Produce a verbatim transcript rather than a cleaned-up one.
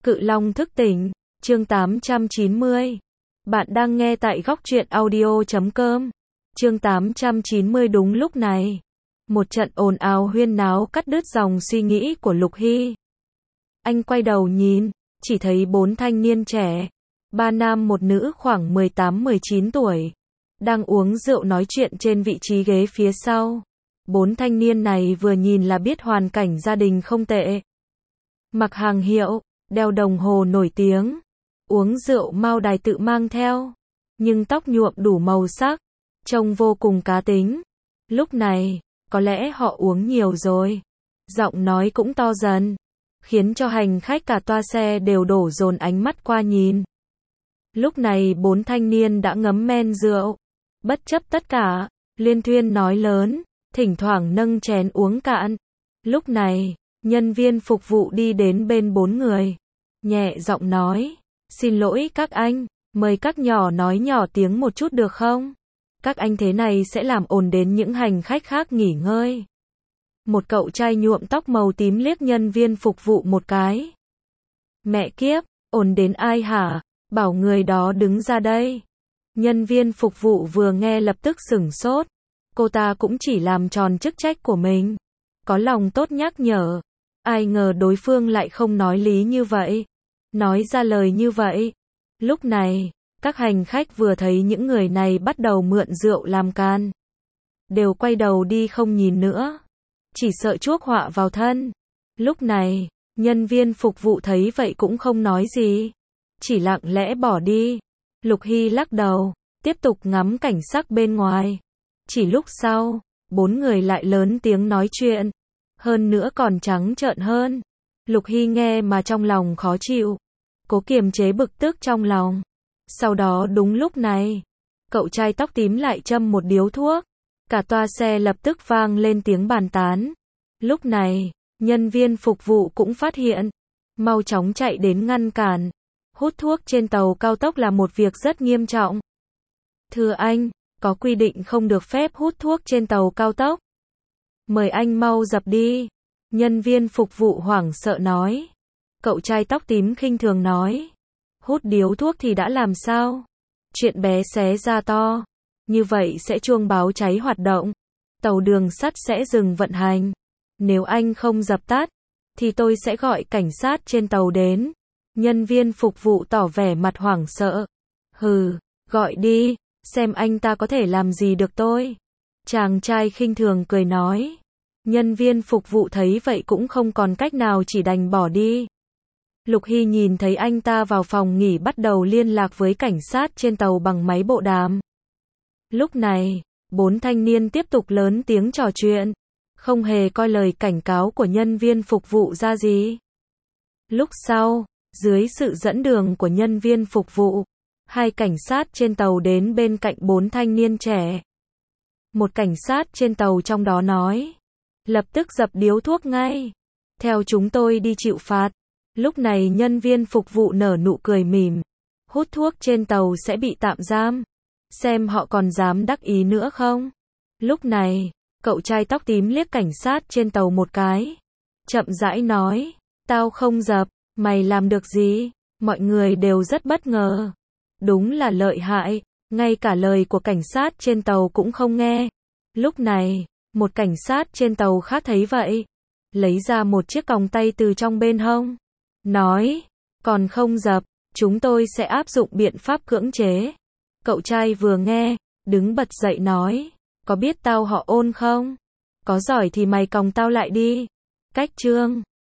Cự Long thức tỉnh, chương tám trăm chín mươi. Bạn đang nghe tại góc truyện audio chấm com. Chương tám trăm chín mươi. Đúng lúc này, một trận ồn ào huyên náo cắt đứt dòng suy nghĩ của Lục Hy. Anh quay đầu nhìn, chỉ thấy bốn thanh niên trẻ, ba nam một nữ khoảng mười tám mười chín tuổi, đang uống rượu nói chuyện trên vị trí ghế phía sau. Bốn thanh niên này vừa nhìn là biết hoàn cảnh gia đình không tệ. Mặc hàng hiệu, đeo đồng hồ nổi tiếng, uống rượu Mao Đài tự mang theo, nhưng tóc nhuộm đủ màu sắc, trông vô cùng cá tính. Lúc này, có lẽ họ uống nhiều rồi. Giọng nói cũng to dần, khiến cho hành khách cả toa xe đều đổ dồn ánh mắt qua nhìn. Lúc này bốn thanh niên đã ngấm men rượu, bất chấp tất cả, liên thuyên nói lớn, thỉnh thoảng nâng chén uống cạn. Lúc này, nhân viên phục vụ đi đến bên bốn người, nhẹ giọng nói, xin lỗi các anh, mời các nhỏ nói nhỏ tiếng một chút được không? Các anh thế này sẽ làm ồn đến những hành khách khác nghỉ ngơi. Một cậu trai nhuộm tóc màu tím liếc nhân viên phục vụ một cái. Mẹ kiếp, ồn đến ai hả? Bảo người đó đứng ra đây. Nhân viên phục vụ vừa nghe lập tức sửng sốt. Cô ta cũng chỉ làm tròn chức trách của mình, có lòng tốt nhắc nhở. Ai ngờ đối phương lại không nói lý như vậy, nói ra lời như vậy. Lúc này, các hành khách vừa thấy những người này bắt đầu mượn rượu làm can, đều quay đầu đi không nhìn nữa, chỉ sợ chuốc họa vào thân. Lúc này, nhân viên phục vụ thấy vậy cũng không nói gì, chỉ lặng lẽ bỏ đi. Lục Hy lắc đầu, tiếp tục ngắm cảnh sắc bên ngoài. Chỉ lúc sau, bốn người lại lớn tiếng nói chuyện, hơn nữa còn trắng trợn hơn. Lục Hy nghe mà trong lòng khó chịu, cố kiềm chế bực tức trong lòng. Sau đó đúng lúc này, cậu trai tóc tím lại châm một điếu thuốc, cả toa xe lập tức vang lên tiếng bàn tán. Lúc này, nhân viên phục vụ cũng phát hiện, mau chóng chạy đến ngăn cản. Hút thuốc trên tàu cao tốc là một việc rất nghiêm trọng. Thưa anh, có quy định không được phép hút thuốc trên tàu cao tốc. Mời anh mau dập đi. Nhân viên phục vụ hoảng sợ nói. Cậu trai tóc tím khinh thường nói. Hút điếu thuốc thì đã làm sao? Chuyện bé xé ra to. Như vậy sẽ chuông báo cháy hoạt động. Tàu đường sắt sẽ dừng vận hành. Nếu anh không dập tắt, thì tôi sẽ gọi cảnh sát trên tàu đến. Nhân viên phục vụ tỏ vẻ mặt hoảng sợ. Hừ, gọi đi, xem anh ta có thể làm gì được tôi. Chàng trai khinh thường cười nói. Nhân viên phục vụ thấy vậy cũng không còn cách nào, chỉ đành bỏ đi. Lục Hy nhìn thấy anh ta vào phòng nghỉ bắt đầu liên lạc với cảnh sát trên tàu bằng máy bộ đàm. Lúc này, bốn thanh niên tiếp tục lớn tiếng trò chuyện, không hề coi lời cảnh cáo của nhân viên phục vụ ra gì. Lúc sau, dưới sự dẫn đường của nhân viên phục vụ, hai cảnh sát trên tàu đến bên cạnh bốn thanh niên trẻ. Một cảnh sát trên tàu trong đó nói, lập tức dập điếu thuốc ngay, theo chúng tôi đi chịu phạt. Lúc này nhân viên phục vụ nở nụ cười mỉm, hút thuốc trên tàu sẽ bị tạm giam, xem họ còn dám đắc ý nữa không. Lúc này, cậu trai tóc tím liếc cảnh sát trên tàu một cái, chậm rãi nói, tao không dập, mày làm được gì? Mọi người đều rất bất ngờ. Đúng là lợi hại, ngay cả lời của cảnh sát trên tàu cũng không nghe. Lúc này, một cảnh sát trên tàu khác thấy vậy, lấy ra một chiếc còng tay từ trong bên hông, nói, còn không dập, chúng tôi sẽ áp dụng biện pháp cưỡng chế. Cậu trai vừa nghe, đứng bật dậy nói, có biết tao họ Ôn không? Có giỏi thì mày còng tao lại đi. Cách chương